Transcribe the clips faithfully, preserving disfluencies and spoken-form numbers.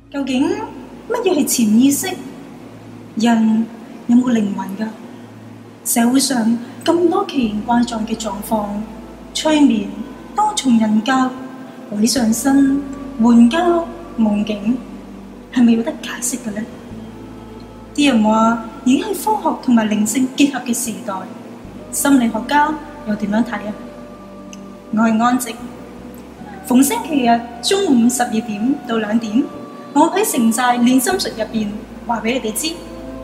究竟乜嘢係潛意識？人有冇靈魂㗎？社會上咁多奇形怪狀嘅狀況，催眠、多重人格、鬼上身、援交、夢境，係咪有得解釋嘅呢？啲人話已經係科學同埋靈性結合嘅時代，心理學家又點樣睇啊？我係安靜，逢星期日中午十二點到兩點，我喺城寨練心術入邊話俾你哋知。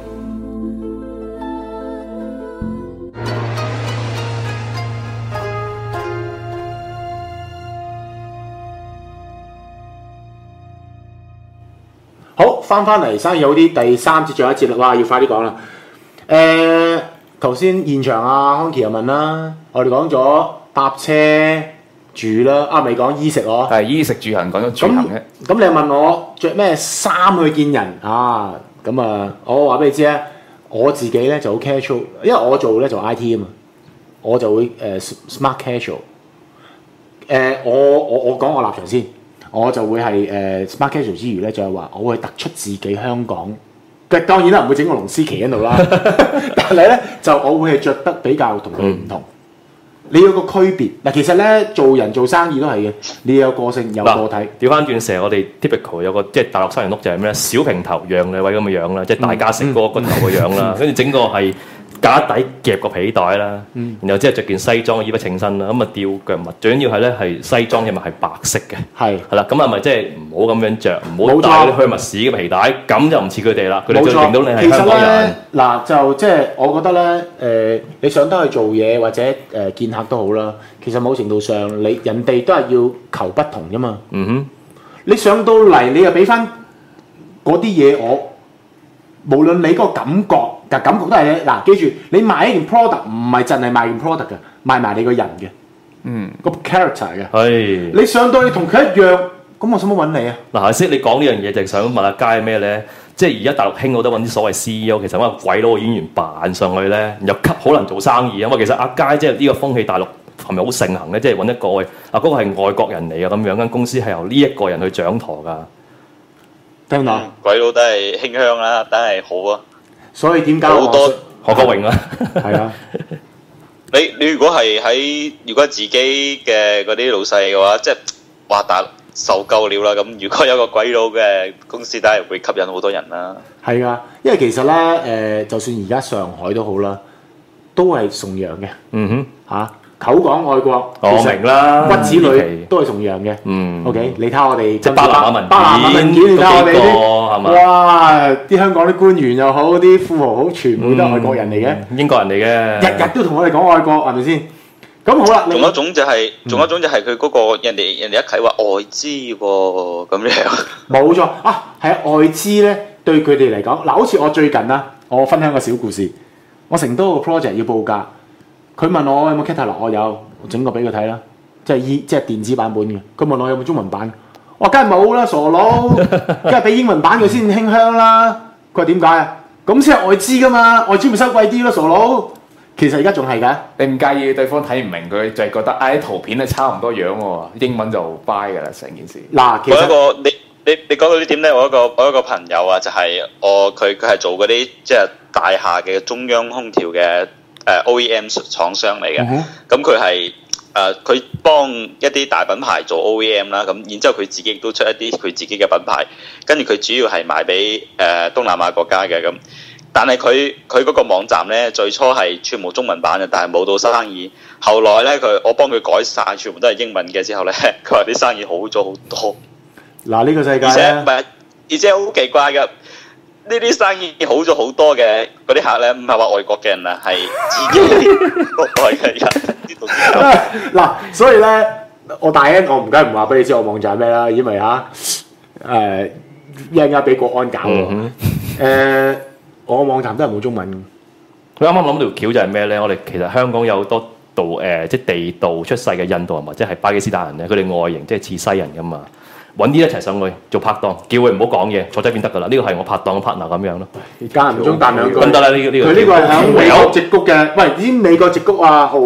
好，翻翻嚟生意好啲第三節最後一節啦，哇！要快啲講啦。誒，頭先現場啊，康琪又問啦，我哋講咗搭車住啦，啊未講衣食喎。 係衣食住行講咗住行嘅。 咁你又問我着咩衫去見人啊？咁啊，我話俾你知咧，我自己咧就好 casual，因為我做咧就 I T 啊嘛，我就會誒、呃、smart casual。誒、呃，我我我講我立場先。我就會係誒、呃、smart casual 之餘咧，就係話我會突出自己香港。嘅當然啦，唔會整個龍獅旗喺度啦。但係咧，就我會係着得比較同佢哋唔同。嗯、你有個區別嗱，其實咧做人做生意都係嘅。你有個性有個體。 調翻轉成我哋 typical 有個即係大陸西人屋就係咩咧？小平頭楊利偉咁嘅樣啦，即係大家食嗰個骨頭嘅樣啦，跟住、嗯、整個係。架底夾個皮帶啦，嗯、然後即係着件西裝衣不稱身啦，咁啊吊腳襪，最緊要係咧係西裝嘅襪係白色嘅，係係啦，咁係咪即係唔好咁樣着，唔好戴嗰啲虛物屎嘅皮帶，咁就唔似佢哋啦，佢哋就認到你係香港人。 嗱就即係我覺得咧，誒、呃、你上得去做嘢或者誒、呃、見客都好啦，其實某程度上你人哋都係要求不同啫嘛。嗯哼，你上到嚟你又俾翻嗰啲嘢我。無論你嗰個感覺，但感覺都係咧。嗱，記住，你賣一件 product 唔係淨係賣件 product 嘅，賣埋你個人嘅，嗯，個 character 嘅。係。你上到去同佢一樣，咁我使乜揾你啊？ 嗱，頭先你講呢樣嘢就係想問下佳係咩咧？即係而家大陸興好多揾啲所謂 C E O，其實揾個鬼佬嘅演員扮上去咧，又吸好難做生意啊嘛。其實阿佳即係呢個風氣大陸係咪好盛行咧？即係揾一個啊嗰個係外國人嚟嘅咁樣，間公司係由呢一個人去掌舵㗎。 聽唔到？ 鬼佬都係馨香啦，梗係好啊。 所以點解好多何國榮啊？ 係啊。 你你如果係喺如果自己嘅嗰啲老細嘅話，即係哇大受夠了啦。咁如果有個鬼佬嘅公司，梗係會吸引好多人啦。 係啊，因為其實咧誒、呃，就算而家上海都好啦，都係崇洋嘅。嗯哼，嚇、啊。口講愛國， 我明啦， 骨子裏都係崇洋嘅。嗯 ，OK，你睇下我哋即係巴拿馬文件， 巴拿馬文件，你睇下我哋啲， 係嘛？ 哇！啲香港啲官員又好，啲富豪好，全部都係外國人嚟嘅， 英國人嚟嘅， 日日都同我哋講愛國，係咪先？咁好啦， 仲有一種就係，仲有一種就係佢嗰個人哋人哋一睇話外資喎，咁樣。冇錯啊，係啊，外資咧對佢哋嚟講，嗱，好似我最近啦，我分享個小故事，我成都個 project 要報價。佢問我有冇 catalog，我有，我整個俾佢睇啦，即係依即係電子版本嘅。佢問我有冇中文版，我梗係冇啦，傻佬，梗係俾英文版佢先馨香啦。佢話點解啊？咁先係外資噶嘛，外資咪收貴啲咯，傻佬。其實而家仲係㗎。 你唔介意對方睇唔明佢，就係覺得啊啲圖片係差唔多樣喎，英文就 buy 㗎啦成件事。 嗱，其實我一個你你你講到呢點咧，我一個我一個朋友啊，就係、是、我佢佢係做嗰啲即係大廈嘅中央空調嘅。誒、uh, O E M 廠商嚟嘅，咁佢係誒佢幫一啲大品牌做 O E M 啦，咁然之後佢自己亦都出一啲佢自己嘅品牌，跟住佢主要係賣俾誒、呃、東南亞國家嘅咁，但係佢佢嗰個網站咧最初係全部中文版嘅，但係冇到生意。後來咧佢我幫佢改晒，全部都係英文嘅之後咧，佢話啲生意好咗好多。 嗱呢、這個世界而且唔係，而且好奇怪嘅。呢啲生意好咗好多嘅嗰啲客咧，唔係話外國嘅人啊，係自己國內嘅人。 嗱，所以咧，我大 N 我唔梗係唔話俾你知我網站係咩啦，因為嚇誒一陣間俾國安搞喎。誒、嗯呃，我網站都係冇中文。 佢啱啱諗到條橋就係咩咧？我哋其實香港有好多道誒、呃，即係地道出世嘅印度人或者係巴基斯坦人咧，佢哋外形即係似西人噶嘛。揾啲一齊上去做拍檔，叫佢唔好講嘢，坐低邊得㗎啦。呢個係我拍檔嘅 partner 咁樣咯。 間唔中彈兩句。 咁得啦，呢個呢個。 佢呢個係喺美國矽谷嘅，喂！啲美國矽谷啊，好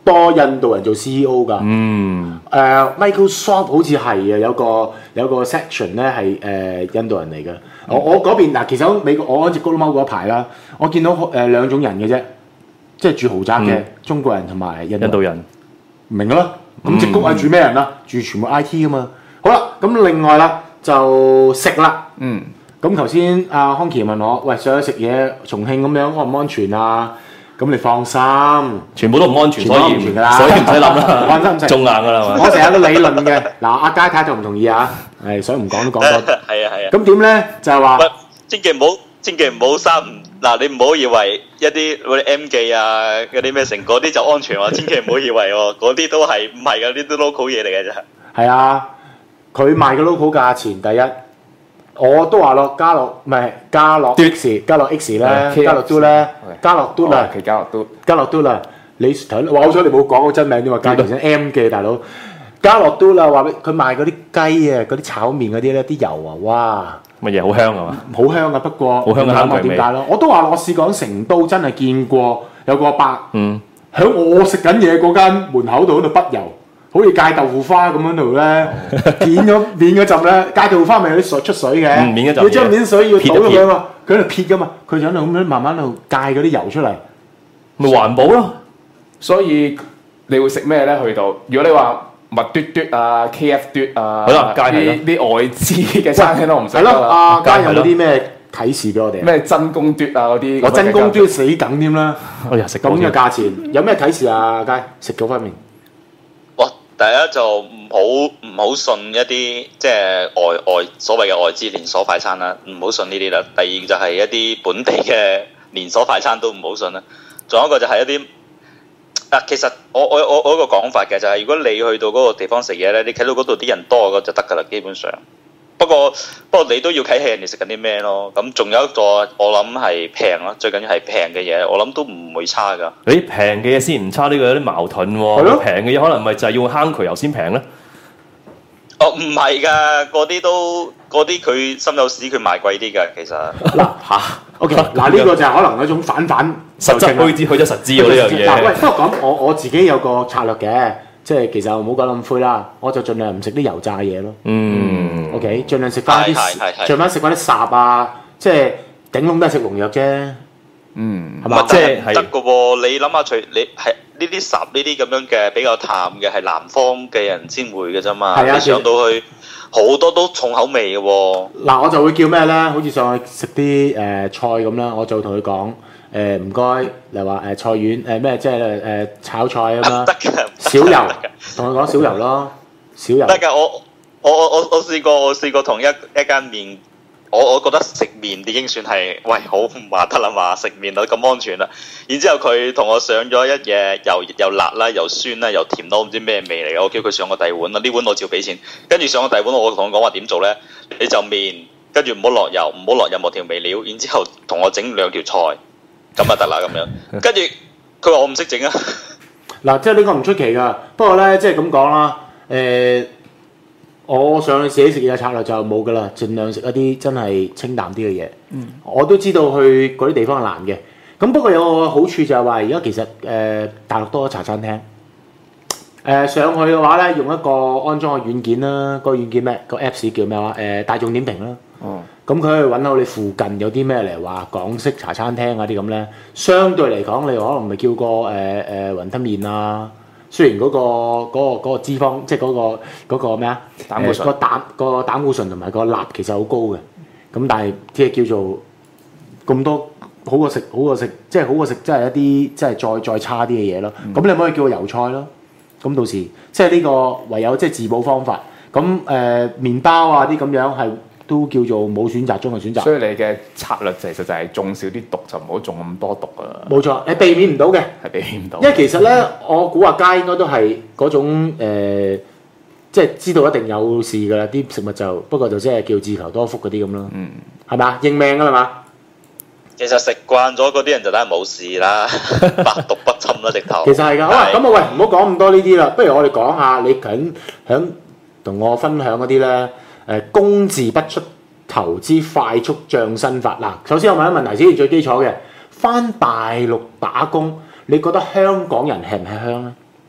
多印度人做 C E O 㗎。 嗯。 誒、uh, Microsoft 好似係啊，有個有個 section 咧係誒印度人嚟嘅。我我嗰邊嗱，其實喺美國我嗰隻高佬貓嗰排啦，我見到誒、呃、兩種人嘅啫，即係住豪宅嘅、嗯、中國人同埋印度人。明㗎啦，咁矽谷係住咩人啊？住全部 I T 㗎嘛。好啦，咁另外啦就食啦。 嗯。 咁頭先阿康琪問我，喂，上去食嘢重慶咁樣安唔安全啊？咁你放心， 全部都唔安全， 所以唔全㗎啦， 所以唔使諗啦， 放心唔使， 中硬㗎啦。 我成日有個理論嘅，嗱阿佳太就唔同意啊，係所以唔講都講多。 係啊係啊。 咁點咧就係話， 千祈唔好，千祈唔好三唔嗱，你唔好以為一啲嗰啲 M 記啊，嗰啲咩成嗰啲就安全喎，千祈唔好以為喎，嗰啲都係唔係㗎，呢啲都 local 嘢嚟嘅啫。 係啊，佢賣嘅 local 價錢第一。我都話咯，家樂唔係家樂 X，家樂 X 咧，家樂 Do 咧，家樂 Do 啦， 其家樂 Do， 家樂 Do 啦，你睇，話好彩你冇講個真名啫嘛，介紹成 M 嘅大佬，家樂 Do 啦，話俾佢賣嗰啲雞啊，嗰啲炒面嗰啲咧，啲油啊，哇， 乜嘢好香係嘛？ 好香啊，不過好香嘅香味。 點解咯？我都話我試過喺成都真係見過有個阿伯， 嗯， 喺我食緊嘢嗰間門口度喺度滗油。好似芥豆腐花咁樣度咧，片咗面嗰陣咧，芥豆腐花咪有啲水出水嘅， 嗯、面嗰陣要將面水要倒咗佢嘛，佢喺度撇噶嘛，佢就喺度咁樣慢慢喺度芥嗰啲油出嚟， 咪環保咯。 所以你會食咩咧？去到如果你話麥嘟嘟啊、K F 嘟啊， 好啦，街係啲外資嘅餐廳都唔食得啦。 阿佳有冇啲咩啟示俾我哋？ 咩真公嘟啊嗰啲？ 我真公嘟死梗添啦！ 哎呀，食咁嘅價錢有咩啟示啊？阿佳食嗰方面。 第一就唔好唔好信一啲即係外外所謂嘅外資連鎖快餐啦，唔好信呢啲啦。第二就係一啲本地嘅連鎖快餐都唔好信啦。仲有一個就係一啲啊，其實我我我我一個講法嘅就係，如果你去到嗰個地方食嘢咧，你睇到嗰度啲人多嗰就得㗎啦，基本上。不過不過你都要睇下人哋食緊啲咩咯。咁仲有一個我諗係平咯，最緊要係平嘅嘢，我諗都唔會差㗎。 誒平嘅嘢先唔差，呢個有啲矛盾喎。平嘅嘢可能咪就係要坑渠油先平咧？ 哦，唔係㗎，嗰啲都嗰啲佢心有屎，佢賣貴啲㗎，其實。嗱嚇，OK，嗱呢個就係可能一種反反實質虛之，虛則實之喎呢樣嘢。 嗱喂，不過咁我我自己有個策略嘅。即係其實唔好講咁灰啦，我就盡量唔食啲油炸嘢咯。 嗯 ，OK，盡量食翻啲，盡量食翻啲霎啊，即係頂籠都係食農藥啫。 嗯， 係嘛？ 即係得嘅喎，你諗下，除你係呢啲霎呢啲咁樣嘅比較淡嘅，係南方嘅人先會嘅啫嘛。係啊，你上到去好多都重口味嘅喎。嗱， 我就會叫咩咧？好似上去食啲誒菜咁啦，我就同佢講。誒唔該，例如話誒菜丸誒咩，即係誒炒菜咁啦，少油，同佢講少油咯，少油。 得㗎，我我我我我試過，我試過同一一間麵，我我覺得食麵已經算係喂好唔話得啦嘛，食麵都咁安全啦。然之後佢同我上咗一嘢，又又辣啦，又酸啦，又甜到唔知咩味嚟嘅。我叫佢上個第二碗啦，呢碗我照俾錢。跟住上個第二碗，我同佢講話點做咧？你就麵，跟住唔好落油，唔好落任何調味料，然之後同我整兩條菜。咁啊得啦咁樣，跟住佢話我唔識整啊。 嗱，即係呢個唔出奇㗎。不過咧，即係咁講啦。誒、呃，我上去自己食嘢嘅策略就冇㗎啦，盡量食一啲真係清淡啲嘅嘢。嗯，我都知道去嗰啲地方係難嘅。咁不過有個好處就係話，而家其實誒、呃、大陸多咗茶餐廳。誒、呃、上去嘅話咧，用一個安裝嘅軟件啦，嗰個軟件咩？個 Apps 叫咩話？誒、呃、大眾點評啦。哦。咁佢可以揾到你附近有啲咩嚟話港式茶餐廳啊啲咁咧，相對嚟講，你可能咪叫個誒誒雲吞麵啊。雖然嗰、嗰個嗰、嗰個嗰個脂肪，即係嗰個嗰個咩啊？膽固醇、呃嗰個膽、嗰個膽固醇同埋個鈉其實好高嘅。咁但係即係叫做咁多好過食，好過食，即係好過食，即係一啲即係再再差啲嘅嘢咯。咁、嗯、你可以叫個油菜咯。咁到時即係呢個唯有即係自保方法。咁誒、呃、麵包啊啲咁樣係。都叫做冇選擇中嘅選擇， 所以你嘅策略其實就係種少啲毒，就唔好種咁多毒啊！ 冇錯，你避免唔到嘅， 係避免唔到。 因為其實咧，我估阿佳應該都係嗰種、呃、即係知道一定有事㗎啦。啲食物就不過就即係叫自求多福嗰啲咁咯。嗯，係咪啊？認命㗎啦嘛。 其實食慣咗嗰啲人就梗係冇事啦，百毒不侵啦直頭。 其實係㗎。好啦，咁啊喂，唔好講咁多呢啲啦，不如我哋講下你緊響同我分享嗰啲咧。誒工字不出投資快速漲薪法嗱，首先我問一問題先，最基礎嘅，返大陸打工，你覺得香港人吃唔吃香咧？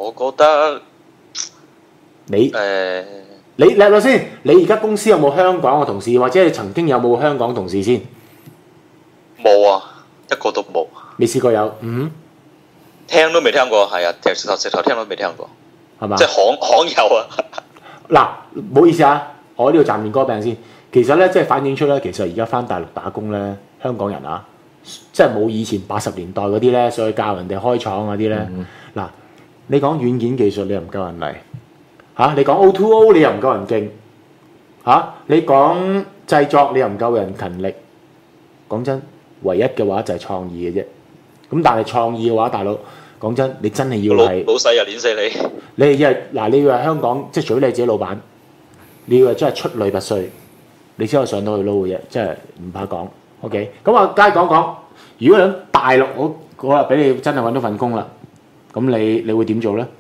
我覺得你誒、呃、 你叻咗先，你而家公司有冇香港嘅同事，或者你曾經有冇香港同事先？ 冇啊，一個都冇。 未試過有，嗯， 聽都未聽過，係啊，直頭直頭聽都未聽過， 係嘛？ 即係罕罕有啊！ 嗱，唔好意思啊，我呢度暫面歌病先。其實咧，即係反映出咧，其實而家翻大陸打工咧，香港人啊，即係冇以前八十年代嗰啲咧，上去教人哋開廠嗰啲咧。嗱、嗯，你講軟件技術，你又唔夠人嚟嚇、啊；你講 O to O， 你又唔夠人勁嚇、啊；你講製作，你又唔夠人勤力。講真，唯一嘅話就係創意嘅啫。咁但係創意嘅話，大佬講真，你真係要係老細又碾死你。 你係嗱，你要係香港，即係除咗你自己老闆，你要係真係出類拔萃。你先可以上到去撈嘅啫，即係唔怕講。OK，咁啊，梗係講講。如果喺大陸，我嗰日俾你真係揾到份工啦，咁你你會點做咧？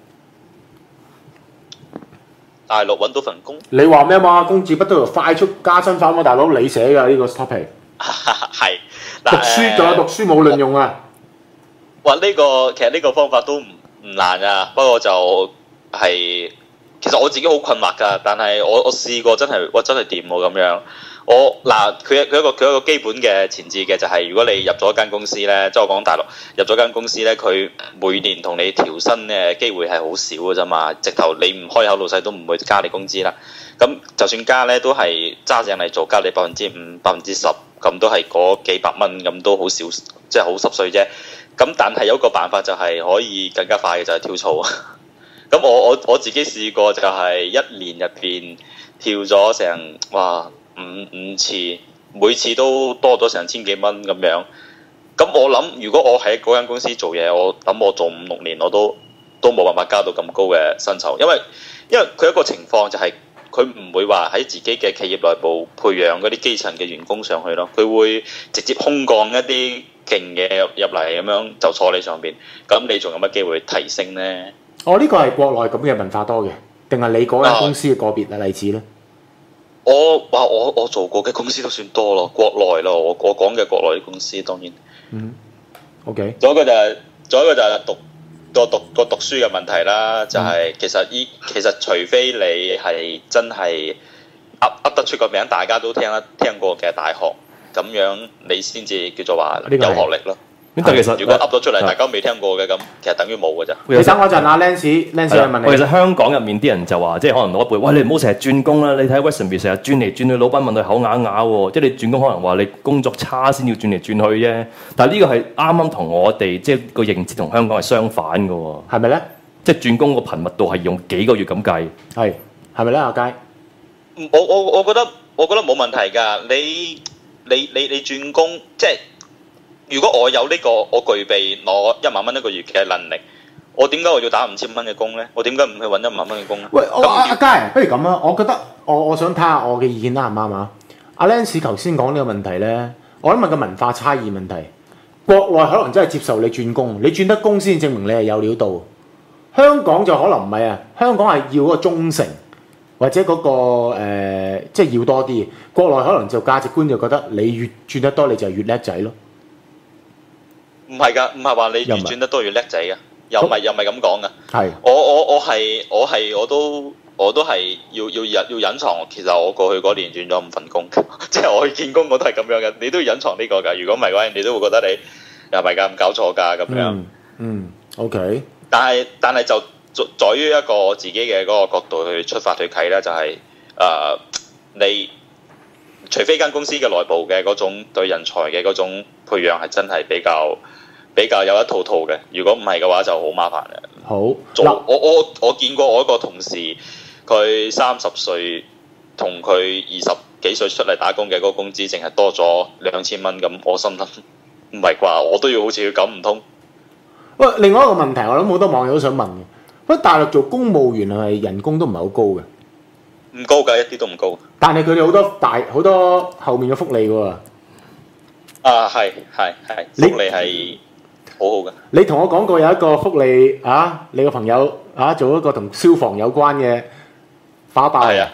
大陸揾到份工？ 你話咩嘛？工字不都要快速加薪法嘛？大佬你寫㗎呢個 topic。 係。 讀書仲有讀書冇卵用啊！ 哇！呢、這個其實呢個方法都唔唔難啊，不過就係、是。其實我自己好困惑㗎，但係我我試過真係，我真係掂喎咁樣。我嗱佢佢一個佢一個基本嘅前置嘅就係、是，如果你入咗間公司咧，即係我講大陸入咗間公司咧，佢每年同你調薪嘅機會係好少嘅啫嘛。直頭你唔開口，老細都唔會加你工資啦。咁就算加咧，都係揸正嚟做，加你百分之五、百分之十，咁都係嗰幾百蚊，咁都好少，即係好濕碎啫。咁但係有一個辦法就係可以更加快嘅，就係跳槽。咁我我我自己試過就係一年入邊跳咗成哇五五次，每次都多咗成千幾蚊咁樣。咁我諗如果我喺嗰間公司做嘢，我諗我做五六年我都都冇辦法加到咁高嘅薪酬，因為因為佢一個情況就係佢唔會話喺自己嘅企業內部培養嗰啲基層嘅員工上去咯，佢會直接空降一啲勁嘅入入嚟咁樣就坐你上邊，咁你仲有乜機會提升呢？ 哦，呢個係國內咁嘅文化多嘅，定係你嗰間公司嘅個別嘅例子咧？ 我話我我做過嘅公司都算多咯，國內咯，我我講嘅國內啲公司當然。 嗯。OK。 仲有一個就係、是，仲有一個就係讀個讀個讀書嘅問題啦，就係、是嗯、其實依其實除非你係真係噏噏得出個名，大家都聽得聽過嘅大學，咁樣你先至叫做話有學歷咯。 但其實如果噏咗出嚟，大家未聽過嘅咁，其實等於冇嘅咋。 你等我陣啊 ，Lance，Lance 去問你。 其實香港入面啲人就話，即係可能老一輩，喂，你唔好成日轉工啦！你睇 Westonbies 成日轉嚟轉去，老闆問佢口啞啞喎。即係你轉工可能話你工作差先要轉嚟轉去啫。但係呢個係啱啱同我哋即係個認知同香港係相反嘅喎。 係咪咧？即係轉工個頻密度係用幾個月咁計。 係係咪咧？阿佳？ 我我我覺得我覺得冇問題㗎。你你你你轉工即係。如果我有呢、這個，我具備攞一萬蚊一個月嘅能力，我點解我要打五千蚊嘅工咧？我點解唔去揾一萬蚊嘅工咧？ 喂，我阿阿佳，不如咁啊！我覺得我我想睇下我嘅意見啱唔啱啊？阿 Lance 頭先講呢個問題咧，我諗係個文化差異問題。國內可能真係接受你轉工，你轉得工先證明你係有料到。香港就可能唔係啊，香港係要嗰個忠誠，或者嗰、那個、呃、即係要多啲。國內可能就價值觀就覺得你越轉得多，你就越叻仔咯。 唔係㗎，唔係話你越轉得多越叻仔㗎，又唔係又唔係咁講㗎。 係我我我係我係我都我都係要要隱要隱藏。其實我過去嗰年轉咗五份工，即係我去見工我都係咁樣嘅。你都要隱藏呢個㗎。如果唔係嘅話，人哋都會覺得你又唔係㗎，咁搞錯㗎咁樣。 嗯，嗯 OK。 但係但係就在在於一個自己嘅嗰個角度去出發去睇咧，就係、是、誒、呃、你。除非間公司嘅內部嘅嗰種對人才嘅嗰種培養係真係比較比較有一套套嘅，如果唔係嘅話就好麻煩嘅。 好， 做我我我見過我一個同事，佢三十歲同佢二十幾歲出嚟打工嘅嗰個工資，淨係多咗兩千蚊咁，我心諗唔係啩？我都要好似佢咁唔通？ 喂，另外一個問題，我諗好多網友都想問嘅，不過大陸做公務員係咪人工都唔係好高嘅？ 唔高㗎，一啲都唔高。 但係佢哋好多大好多後面嘅福利喎。 啊，係係係，福利係好好嘅。 你同我講過有一個福利啊，你個朋友啊做一個同消防有關嘅花包。 係啊。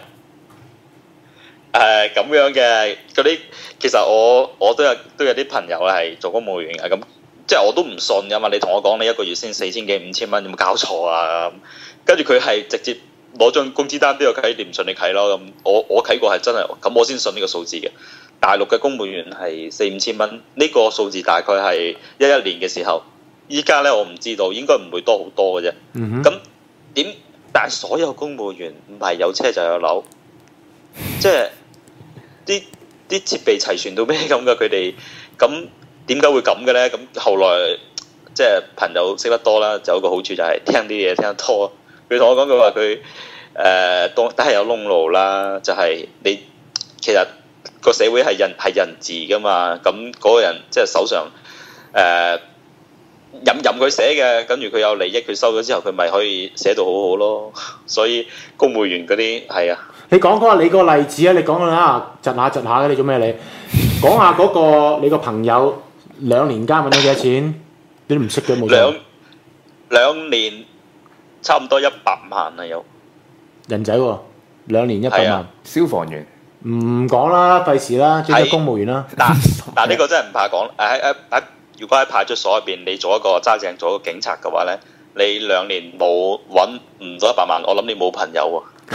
誒咁樣嘅嗰啲，其實我我都有都有啲朋友係做公務員嘅，咁即係我都唔信㗎嘛。你同我講你一個月先四千幾五千蚊，有冇搞錯啊？跟住佢係直接攞張工資單俾我睇，你唔信你睇咯。咁我我睇過係真係，咁我先信呢個數字嘅。大陸嘅公務員係四五千蚊，呢個數字大概係一一年嘅時候。依家咧我唔知道，應該唔會多好多嘅啫。咁點、嗯？但係所有公務員唔係有車就有樓，即係啲啲設備齊全到咩咁嘅佢哋。咁點解會咁嘅咧？咁後來即係朋友識得多啦，就有個好處就係聽啲嘢聽得多。佢同我講佢話佢誒都都係有窿路啦，就係、是、你其實個社會係人係人治噶嘛。咁嗰個人即係手上誒。呃任任佢寫嘅，跟住佢有利益，佢收咗之後，佢咪可以寫到好好咯。所以公務員嗰啲係啊， 你講講下你個例子啊！你講下窒下窒下嘅，你做咩你？講下嗰、那個你個朋友兩年間揾到幾多錢？你都唔識嘅冇錯。 兩兩年差唔多一百萬啊有。人仔喎，兩年一百萬。 啊、消防員唔講啦，費事啦，即係公務員啦。 但但呢個真係唔怕講。喺喺喺。如果喺派出所入邊，你做一個揸正做一個警察嘅話咧，你兩年冇揾唔到一百萬，我諗你冇朋友喎。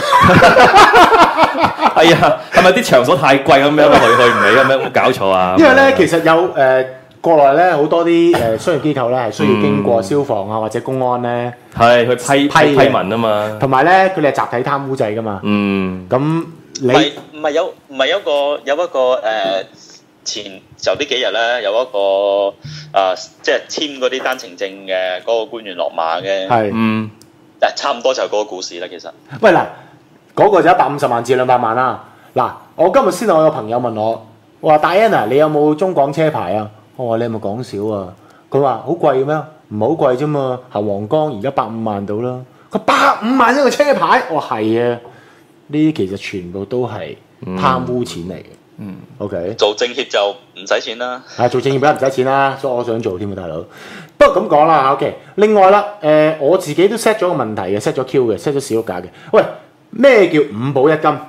係啊，係咪啲場所太貴咁樣去去唔起咁樣？冇搞錯啊！ 因為咧，其實有誒、呃、國內咧好多啲誒商業機構咧係需要經過消防啊或者公安咧係去批批批文啊嘛。同埋咧，佢哋係集體貪污制噶嘛。 嗯， 咁你唔係有唔係有一個有一個誒？呃前就呢幾日咧，有一個啊、呃，即係簽嗰啲單程證嘅嗰個官員落馬嘅， 係嗯， 誒差唔多就係嗰個故事啦。其實， 喂嗱，嗰、嗰個就一百五十萬至兩百萬啦。嗱，我今日先我有個朋友問我，我話 Diana，你有冇中港車牌啊？我話你係咪講笑啊？佢話好貴嘅咩？唔係好貴啫嘛，行皇崗而家百五萬到啦。佢百五萬一個車牌，我話係啊，呢啲其實全部都係貪污錢嚟嘅。嗯 ，OK， 做政協就唔使錢啦。 啊，做政協梗係唔使錢啦，所以我想做添啊，大佬。不過咁講啦 ，OK。另外啦，誒、呃，我自己都 set 咗個問題嘅 ，set 咗 Q 嘅 ，set 咗小屋價嘅。喂，咩叫五保一金？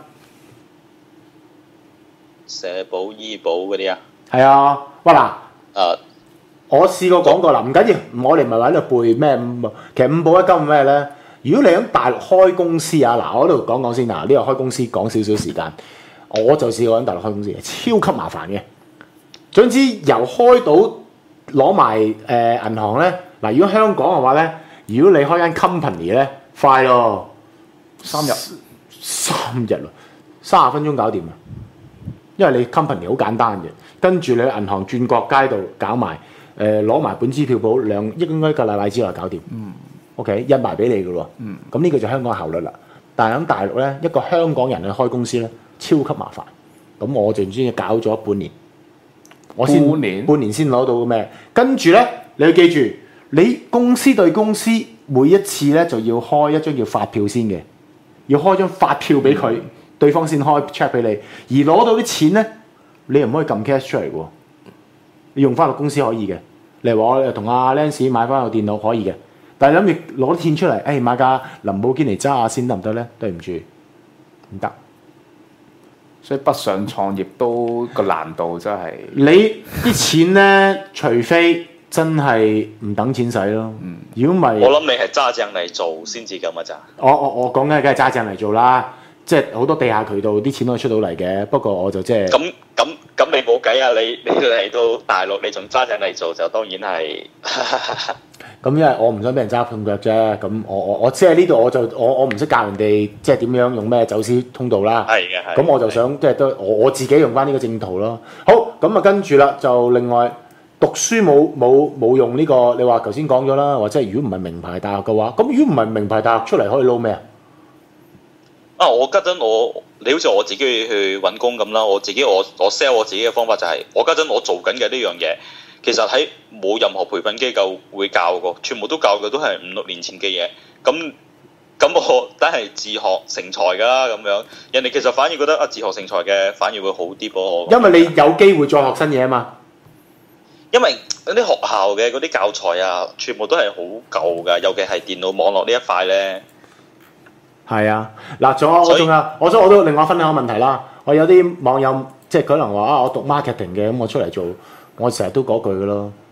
社保、醫保嗰啲啊？ 係啊，喂嗱， 誒， 我試過講過啦，唔緊要，我哋唔係話喺度背咩五，其實五保一金係咩咧？如果你喺大陸開公司啊，嗱，我喺度講講先嗱，呢個開公司講少少時間。我就試過喺大陸開公司，超級麻煩嘅。總之由開到攞埋誒銀行咧，嗱，如果香港嘅話咧，如果你開間 company 咧，快咯， 三日三日咯，三十分鐘搞掂啊！因為你 company 好簡單嘅，跟住你去銀行轉角街度搞埋，誒攞埋本支票簿，兩應該一個禮拜之內搞掂。嗯 OK，印埋俾你嘅喎。嗯，咁呢個就香港效率啦。但係喺大陸咧，一個香港人去開公司咧，超級麻煩，咁我就先搞咗半年，我先半年半年先攞到咩？跟住咧，你要記住，你公司對公司每一次咧就要開一張叫發票先嘅，要開張發票俾佢，嗯、對方先開 check 俾你，而攞到啲錢咧，你又唔可以撳 cash 出嚟喎，你用翻個公司可以嘅。例如話我同阿 Lance 買翻個電腦可以嘅，但係諗住攞啲錢出嚟，誒、哎、買架林寶堅尼揸下先得唔得咧？對唔住，唔得。 所以北上創業都個難度真係， 你啲錢咧，除非真係唔等錢使咯。如果唔係， 我諗你係揸正嚟做先至咁啊咋。 我我我講緊梗係揸正嚟做啦，即係好多地下渠道啲錢可以出到嚟嘅。不過我就即係咁咁咁，你冇計啊！你你嚟到大陸，你仲揸正嚟做，就當然係。 咁因為我唔想俾人揸痛腳啫，咁我我我即係呢度我就我我唔識教人哋即係點樣用咩走私通道啦。 係嘅，係。 咁我就想即係都我我自己用翻呢個正途咯。好，咁啊跟住啦，就另外讀書冇冇冇用呢個，你話頭先講咗啦，或者係如果唔係名牌大學嘅話，咁如果唔係名牌大學出嚟可以撈咩啊？ 啊！我家陣我你好似我自己去揾工咁啦，我自己我我 sell 我自己嘅方法就係、是、我家陣我做緊嘅呢樣嘢。其實喺冇任何培訓機構會教過，全部都教嘅都係五六年前嘅嘢。咁咁我都係自學成才㗎啦，咁樣人哋其實反而覺得啊，自學成才嘅反而會好啲噃。 因為你有機會再學新嘢啊嘛。 因為嗰啲學校嘅嗰啲教材啊，全部都係好舊㗎，尤其係電腦網絡呢一塊咧。 係啊，嗱，仲有我仲有，我想我都另外分享個問題啦。我有啲網友即係可能話啊，我讀 marketing 嘅，咁我出嚟做。我成日都嗰句嘅咯，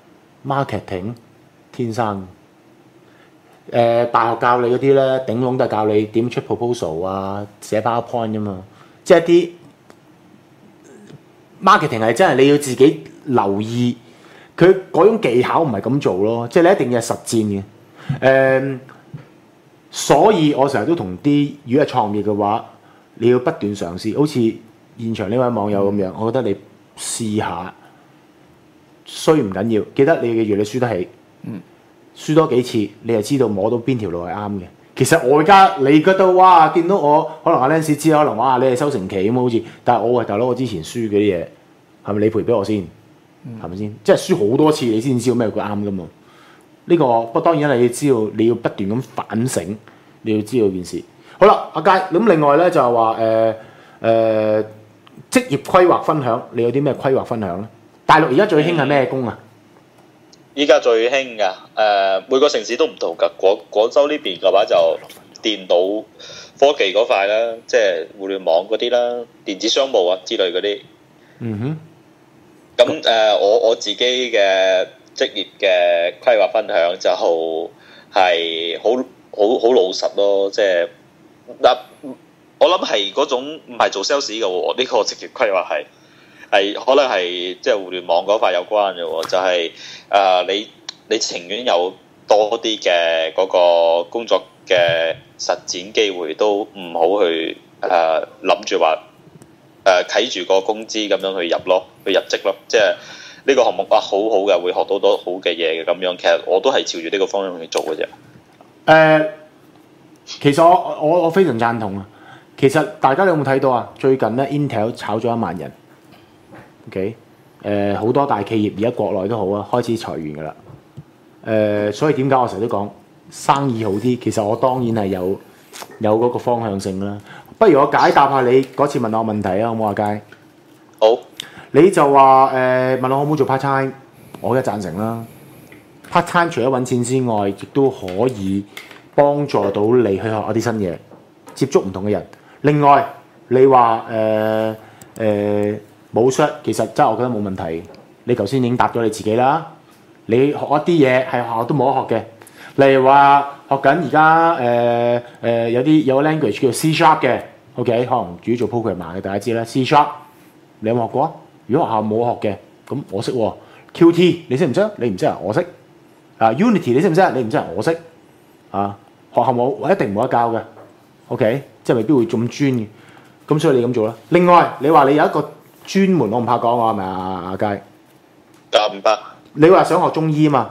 marketing 天生。誒、呃、大學教你嗰啲咧，頂籠都係教你點出 proposal 啊，寫 PowerPoint 啫嘛。即係啲 marketing 係真係你要自己留意，佢嗰種技巧唔係咁做咯。即係你一定要係實戰嘅。誒、呃，所以我成日都同啲如果係創業嘅話，你要不斷嘗試。好似現場呢位網友咁樣，我覺得你試下，衰唔緊要，記得你記住你輸得起。嗯。輸多幾次，你就知道摸到邊條路係啱嘅。其實我而家你覺得哇，見到我可能阿 Lance 知，可能哇你係收成期咁好似，但係我喂大佬，我之前輸嗰啲嘢係咪你賠俾我先？係咪先？即係輸好多次你先知道咩叫啱噶嘛？呢、這個不過當然你要知道你要不斷咁反省，你要知道件事。好啦，阿佳咁另外咧就係話誒誒職業規劃分享，你有啲咩規劃分享咧？大陸而家最興係咩工啊？ 依家最興㗎，誒每個城市都唔同㗎。廣廣州呢邊嘅話就電腦科技嗰塊啦，即係互聯網嗰啲啦，電子商務啊之類嗰啲。嗯哼。咁誒、呃，我我自己嘅職業嘅規劃分享就係好好好老實咯，即係嗱，我諗係嗰種唔係做 sales 嘅喎，呢、這個職業規劃係。係可能係即係互聯網嗰塊有關嘅喎，就係、是、誒、呃、你你情願有多啲嘅嗰個工作嘅實踐機會，都唔好去誒諗住話誒睇住個工資咁樣去入咯，去入職咯。即係呢個項目啊，好好嘅，會學到多好嘅嘢嘅咁樣。其實我都係朝住呢個方向去做嘅啫。誒、 呃，其實我我我非常贊同啊。其實大家你有冇睇到啊？最近咧 Intel 炒咗一萬人。OK，誒、呃、好多大企業而家國內都好啊，開始裁員㗎啦。誒、呃，所以點解我成日都講生意好啲？其實我當然係有有嗰個方向性啦。不如我解答下你嗰次問我問題啊，好唔好啊，佳？ 好。你就話誒、呃、問我可唔可以做 part time，我梗係贊成啦。part time 除咗揾錢之外，亦都可以幫助到你去學一啲新嘢，接觸唔同嘅人。另外，你話誒誒。呃呃冇 short 其實真係我覺得冇問題。你頭先已經答咗你自己啦。你學一啲嘢係學校都冇得學嘅，例如話學緊而家誒誒有啲有個 language 叫 C sharp 嘅 ，OK 可能主要做 programmer 嘅大家知啦。C sharp 你有冇學過？如果學校冇學嘅，咁我識喎。Q T 你識唔識？你唔識啊？我識。啊 Unity 你識唔識？你唔識啊？我識。啊學校冇，我一定冇得教嘅。OK 即係未必會咁專嘅。咁所以你咁做啦。另外你話你有一個專門我唔怕講，我係咪啊？阿佳， 答唔得。 你話想學中醫啊嘛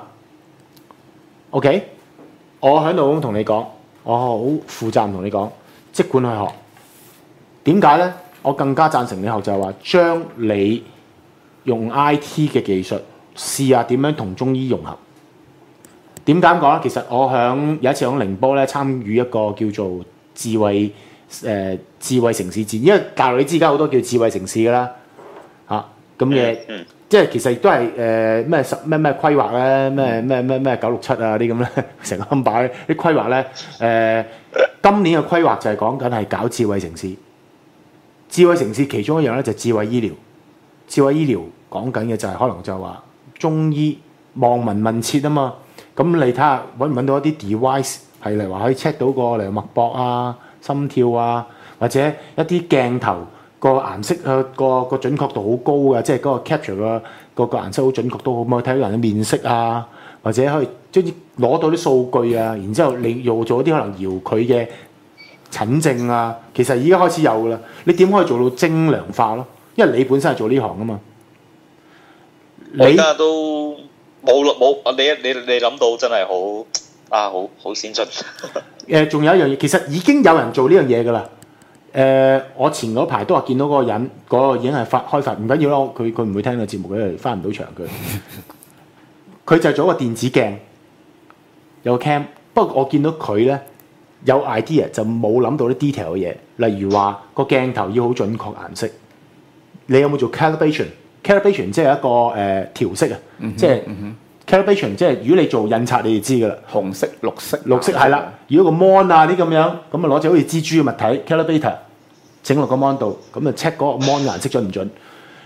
？OK，我喺度同你講，我好負責任同你講，即管去學。點解咧？我更加贊成你學就係話，將你用 I T 嘅技術試下點樣同中醫融合。點解咁講咧？其實我響有一次響寧波咧參與一個叫做智慧誒、呃、智慧城市戰，因為大陸你知而家好多叫智慧城市㗎啦。嚇咁嘅，嗯、即係其實亦都係誒咩十咩咩規劃咧，咩咩咩咩九六七啊啲咁咧，成個 number 啲規劃咧，誒、呃、今年嘅規劃就係講緊係搞智慧城市。智慧城市其中一樣咧就係智慧醫療。智慧醫療講緊嘅就係可能就係話中醫望聞問切啊嘛。咁你睇下揾唔揾到一啲 device 係嚟話可以 check 到個例如脈搏啊、心跳啊，或者一啲鏡頭。個顏色啊，個個準確度好高嘅，即係嗰個 capture 個個個顏色好準確都好，可以睇到人嘅面色啊，或者可以將啲攞到啲數據啊，然之後你用做一啲可能遙距嘅診症啊，其實而家開始有㗎啦。你點可以做到精良化咯？因為你本身係做呢行啊嘛。 我而家都冇冇，你你你諗到真係好啊，好好先進。 誒，仲有一樣嘢，其實已經有人做呢樣嘢㗎啦。誒、呃，我前嗰排都話見到嗰個人，嗰、嗰個已經係發開發，唔緊要啦，佢佢唔會聽個節目，佢翻唔到場佢。佢就係做一個電子鏡，有個 cam。不過我見到佢咧有 idea 就冇諗到啲 detail 嘅嘢，例如話個鏡頭要好準確顏色。你有冇做 calibration？calibration 即係一個誒、呃、調色啊，嗯、即係 calibration 即係如果你做印刷，你就知㗎啦。紅色、綠色、綠色係啦。如果個 mon 啊啲咁樣，咁啊攞隻好似蜘蛛嘅物體 calibrator。整落個 mon 度，咁就 check 嗰個 mon 顏色準唔準？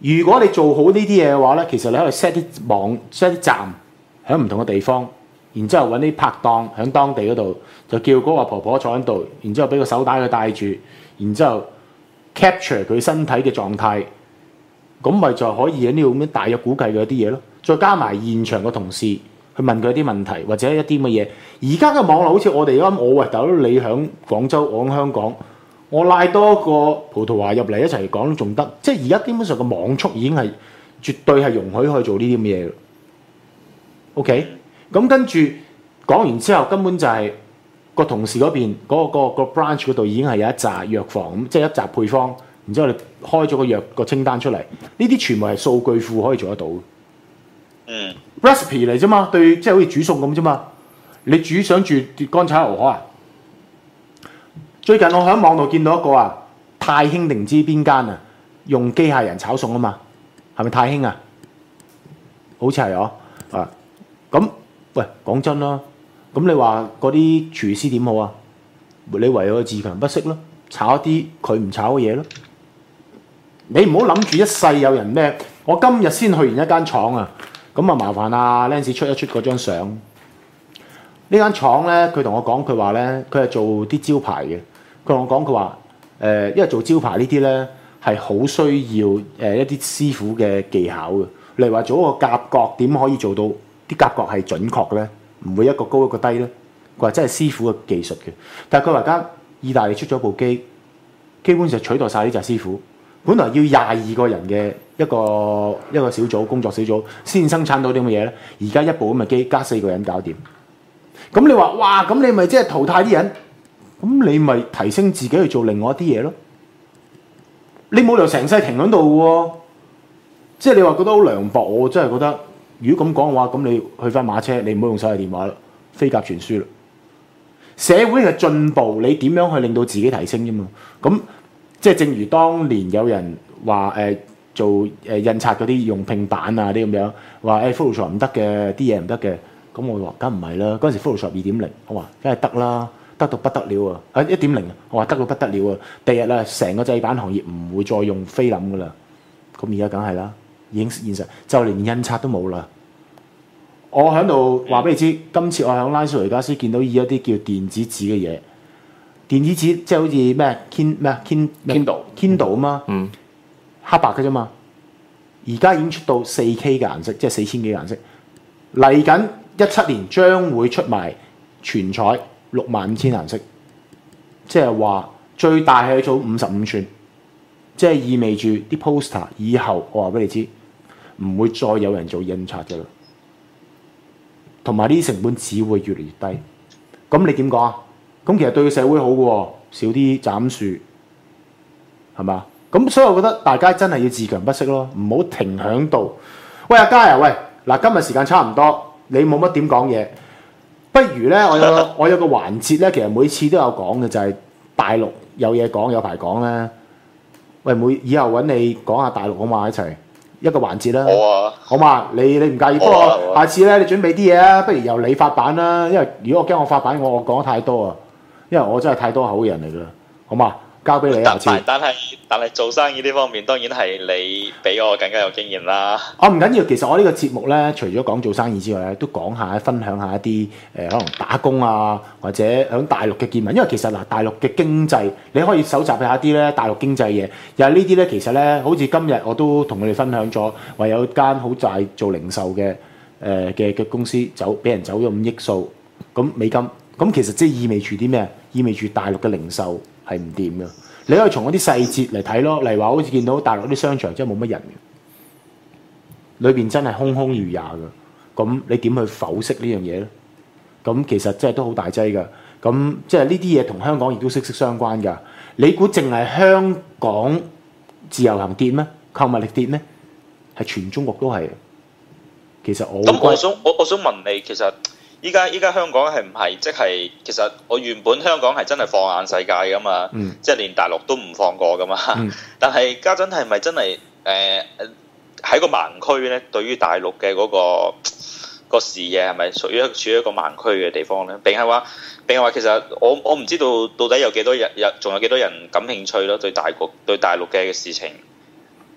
如果你做好呢啲嘢嘅話咧，其實你可以 set 啲網 set 啲站喺唔同嘅地方，然之後揾啲拍檔喺當地嗰度，就叫嗰個婆婆坐喺度，然之後俾個手帶佢戴住，然之後 capture 佢身體嘅狀態，咁咪就可以喺呢度咁樣大約估計佢啲嘢咯。再加埋現場嘅同事去問佢啲問題，或者一啲乜嘢。而家嘅網絡好似我哋咁，我喂大佬你喺廣州，我喺香港。我拉多個葡萄牙入嚟一齊講都仲得，即係而家基本上個網速已經係絕對係容許可以做呢啲咁嘅嘢。OK，咁跟住講完之後，根本就係個同事嗰邊嗰、嗰個、嗰個、嗰個 branch 嗰度已經係有一紮藥房咁，即係一紮配方，然之後你開咗個藥個清單出嚟，呢啲全部係數據庫可以做得到嘅。 嗯 recipe 嚟啫嘛，對，即係好似煮餸咁啫嘛。你煮想煮乾炒牛河啊？最近我喺網度見到一個啊，太興定唔知邊間啊，用機械人炒餸啊嘛，係咪太興啊？好似係哦，啊，咁喂講真啦，咁你話嗰啲廚師點好啊？你唯有自強不息咯，炒一啲佢唔炒嘅嘢咯。你唔好諗住一世有人咩？我今日先去完一間廠啊，咁啊麻煩啊 Lance 出一出嗰張相。呢間廠咧，佢同我講，佢話咧，佢係做啲招牌嘅。佢同我講，佢話誒，因為做招牌呢啲咧係好需要誒、呃、一啲師傅嘅技巧嘅。例如話做一個夾角，點可以做到啲夾角係準確嘅咧？唔會一個高一個低咧。佢話真係師傅嘅技術嘅。但係佢話而家意大利出咗部機，基本上取代晒呢隻師傅。本來要廿二個人嘅一個一個小組工作小組先生產到啲咁嘅嘢咧，而家一部咁嘅機加四個人搞掂。咁你話哇，咁你咪即係淘汰啲人？咁你咪提升自己去做另外一啲嘢咯。你冇理由成世停喺度喎。即係你話覺得好涼薄，我真係覺得，如果咁講嘅話，咁你去翻馬車，你唔好用手提電話啦，飛鴿傳書啦。社會嘅進步，你點樣去令到自己提升啫嘛？咁即係正如當年有人話誒、呃、做誒、呃、印刷嗰啲用拼板啊啲咁樣，話誒 Photoshop 唔得嘅，啲嘢唔得嘅。咁我話梗唔係啦，嗰陣時 Photoshop 二點零，我話梗係得啦。得到不得了啊！啊一點零，我話得到不得了啊！第日咧，成個製版行業唔會再用菲林噶啦。咁而家梗係啦，已經現實，就連印刷都冇啦。我喺度話俾你知，今次我喺拉斯維加斯見到以一啲叫電子紙嘅嘢，電子紙即係好似咩 Kin 咩 Kin Kindle Kindle 啊嘛， 嗯， 黑白嘅啫嘛。而家已經出到四 K 嘅顏色，即係四千幾顏色。嚟緊一七年將會出埋全彩。六萬五千顏色，即係話最大係做五十五寸，即係意味住啲 poster 以後我話俾你知，唔會再有人做印刷嘅啦，同埋呢啲成本只會越嚟越低。咁你點講啊？咁其實對個社會好嘅喎，少啲斬樹，係嘛？咁所以我覺得大家真係要自強不息咯，唔好停響度。喂阿嘉啊，喂嗱，今日時間差唔多，你冇乜點講嘢。不如咧，我有個我有個環節咧，其實每次都有講嘅，就係、是、大陸有嘢講，有排講咧。喂，每以後揾你講下大陸好嘛？一齊一個環節啦。 好啊， 好嘛？你你唔介意？不好啊過下次咧，你準備啲嘢啊，不如由你發版啦。因為如果我驚我發版，我我講得太多啊，因為我真係太多口嘅人嚟㗎啦。好嘛？交俾你下次。 但係但係做生意呢方面，當然係你比我更加有經驗啦。 我唔緊要，其實我呢個節目咧，除咗講做生意之外咧，都講下分享下一啲誒、呃、可能打工啊，或者喺大陸嘅見聞。因為其實嗱，大陸嘅經濟你可以搜集下啲咧大陸經濟嘢。又係呢啲咧，其實咧，好似今日我都同佢哋分享咗，話有間好大做零售嘅誒嘅嘅公司走，俾人走咗五億數咁美金。咁其實即係意味住啲咩？意味住大陸嘅零售係唔掂㗎。你可以從嗰啲細節嚟睇咯，例如話好似見到大陸啲商場真係冇乜人嘅，裏邊真係空空如也嘅。咁你點去剖析呢樣嘢咧？咁其實真係都好大劑㗎。咁即係呢啲嘢同香港亦都息息相關㗎。你估淨係香港自由行跌咩？購物力跌咩？係全中國都係。其實我咁我想我我想問你，其實。依家依家香港係唔係即係其實我原本香港係真係放眼世界噶嘛，嗯、即係連大陸都唔放過噶嘛。嗯、但係家陣係咪真係誒喺個盲區咧？對於大陸嘅嗰、嗰個、嗰個視野係咪屬於處於一個盲區嘅地方咧？定係話定係話其實我我唔知道到底有幾多人有仲有幾多人感興趣咯？對大國對大陸嘅事情。誒、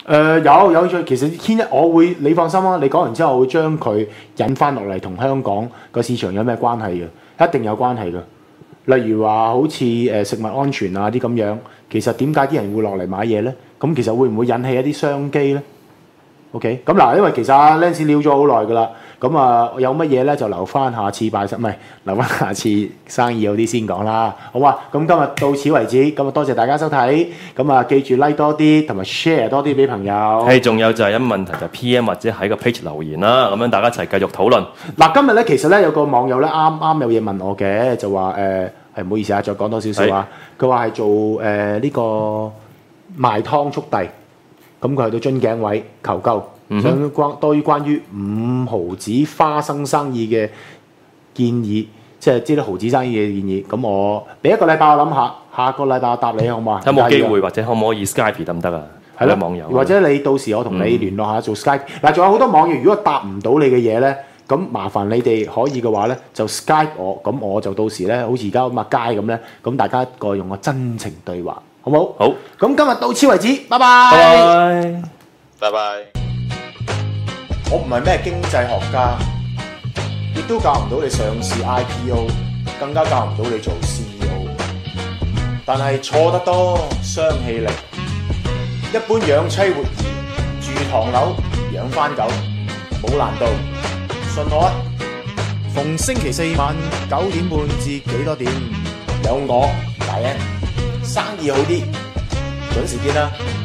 誒有有趣，其實牽一我會你放心啦，你講完之後我會將佢引翻落嚟同香港個市場有咩關係嘅，一定有關係嘅。例如話好似誒食物安全啊啲咁樣，其實點解啲人會落嚟買嘢咧？咁其實會唔會引起一啲商機咧 ？OK，咁嗱，因為其實阿 Lance 聊咗好耐噶啦，咁啊有乜嘢咧就留翻下次拜神，唔係留翻下次生意好啲先講啦，好嘛？咁今日到此為止，咁啊多謝大家收睇，咁啊記住 like 多啲，同埋 share 多啲俾朋友。 係，仲有就係有問題就 P M 或者喺個 page 留言啦，咁樣大家一齊繼續討論。 嗱，今日咧其實咧有個網友咧啱啱有嘢問我嘅，就話誒係唔好意思啊，再講多少少啊，佢話係做誒呢、呃這個賣湯速遞，咁佢去到樽頸位求救，嗯、想關多於關於五毫子花生生意嘅建議，即係知道毫子生意嘅建議。咁我俾一個禮拜我諗下，下個禮拜我答你好嘛？ 有冇機會或者可唔可以 Skype 得唔得啊？係咯，網友或者你到時我同你聯絡下做 Skype。嗱、嗯，仲有好多網友如果答唔到你嘅嘢咧。咁麻煩你哋可以嘅話咧，就 Skype 我，咁我就到時咧，好似而家咁啊街咁咧，咁大家個用個真情對話，好唔好？ 好。 咁今日到此為止，拜拜。 拜拜。 拜拜。 我唔係咩經濟學家，亦都教唔到你上市 I P O， 更加教唔到你做 C E O。但係錯得多，傷氣力。一般養妻活兒，住唐樓，養番狗，冇難度。信我啊！逢星期四晚九點半至幾多點有我大 N， 生意好啲，準時見啦〜